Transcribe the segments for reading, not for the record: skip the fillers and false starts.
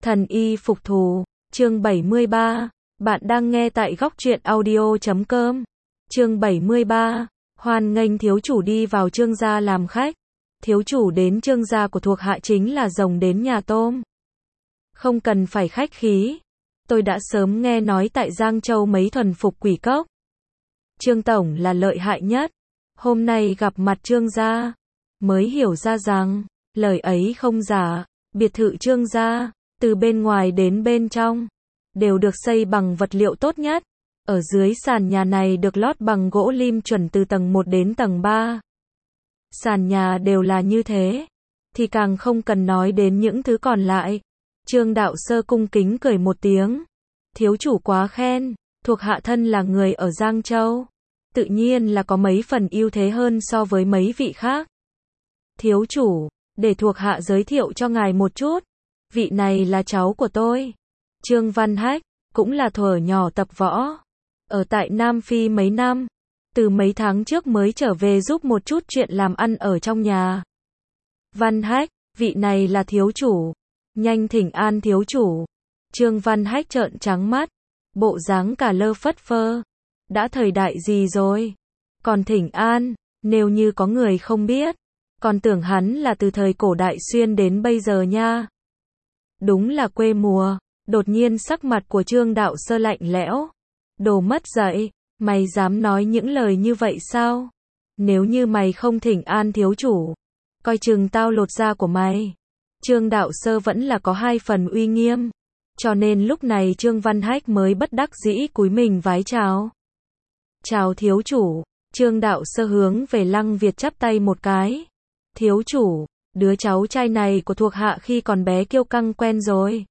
Thần y phục thù, chương 73. Bạn đang nghe tại góc truyện audio.com. Chương 73. Hoan nghênh thiếu chủ đi vào Trương gia làm khách. Thiếu chủ đến Trương gia của thuộc hạ chính là rồng đến nhà tôm. Không cần phải khách khí. Tôi đã sớm nghe nói tại Giang Châu mấy thuần phục quỷ cốc. Trương tổng là lợi hại nhất. Hôm nay gặp mặt Trương gia, mới hiểu ra rằng, lời ấy không giả. Biệt thự Trương gia, từ bên ngoài đến bên trong, đều được xây bằng vật liệu tốt nhất. Ở dưới sàn nhà này được lót bằng gỗ lim chuẩn từ tầng 1 đến tầng 3. Sàn nhà đều là như thế, thì càng không cần nói đến những thứ còn lại. Trương đạo sơ cung kính cười một tiếng. Thiếu chủ quá khen, thuộc hạ thân là người ở Giang Châu, tự nhiên là có mấy phần ưu thế hơn so với mấy vị khác. Thiếu chủ, để thuộc hạ giới thiệu cho ngài một chút. Vị này là cháu của tôi, Trương Văn Hách, cũng là thuở nhỏ tập võ, ở tại Nam Phi mấy năm, từ mấy tháng trước mới trở về giúp một chút chuyện làm ăn ở trong nhà. Văn Hách, vị này là thiếu chủ, nhanh thỉnh an thiếu chủ. Trương Văn Hách trợn trắng mắt, bộ dáng cả lơ phất phơ. Đã thời đại gì rồi, còn thỉnh an, nếu như có người không biết, còn tưởng hắn là từ thời cổ đại xuyên đến bây giờ nha. Đúng là quê mùa. Đột nhiên sắc mặt của Trương đạo sơ lạnh lẽo. Đồ mất dạy, mày dám nói những lời như vậy sao? Nếu như mày không thỉnh an thiếu chủ, coi chừng tao lột da của mày. Trương đạo sơ vẫn là có hai phần uy nghiêm, cho nên lúc này Trương Văn Hách mới bất đắc dĩ cúi mình vái chào. Chào thiếu chủ. Trương đạo sơ hướng về Lăng Việt chắp tay một cái. Thiếu chủ, đứa cháu trai này của thuộc hạ khi còn bé kiêu căng quen rồi,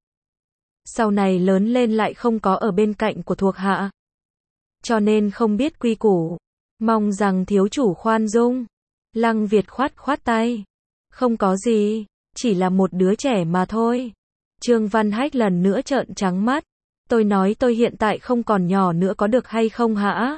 sau này lớn lên lại không có ở bên cạnh của thuộc hạ, cho nên không biết quy củ, mong rằng thiếu chủ khoan dung. Lăng Việt khoát khoát tay. Không có gì, chỉ là một đứa trẻ mà thôi. Trương Văn Hách lần nữa trợn trắng mắt. Tôi nói tôi hiện tại không còn nhỏ nữa có được hay không hả?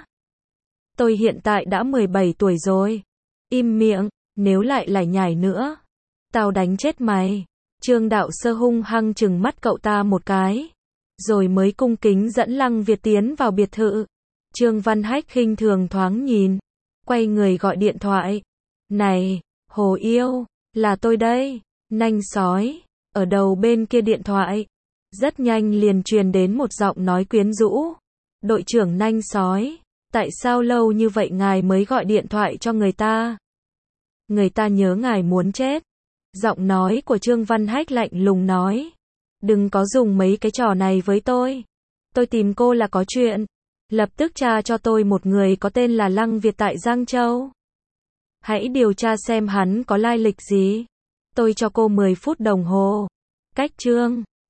Tôi hiện tại đã 17 tuổi rồi. Im miệng, nếu lại lải nhải nữa, tao đánh chết mày. Trương đạo sơ hung hăng trừng mắt cậu ta một cái, rồi mới cung kính dẫn Lăng Việt tiến vào biệt thự. Trương Văn Hách khinh thường thoáng nhìn, quay người gọi điện thoại. Này, Hồ yêu, là tôi đây, nanh sói. Ở đầu bên kia điện thoại, rất nhanh liền truyền đến một giọng nói quyến rũ. Đội trưởng nanh sói, tại sao lâu như vậy ngài mới gọi điện thoại cho người ta? Người ta nhớ ngài muốn chết. Giọng nói của Trương Văn Hách lạnh lùng nói. Đừng có dùng mấy cái trò này với tôi. Tôi tìm cô là có chuyện. Lập tức tra cho tôi một người có tên là Lăng Việt tại Giang Châu. Hãy điều tra xem hắn có lai lịch gì. Tôi cho cô 10 phút đồng hồ. Cách Trương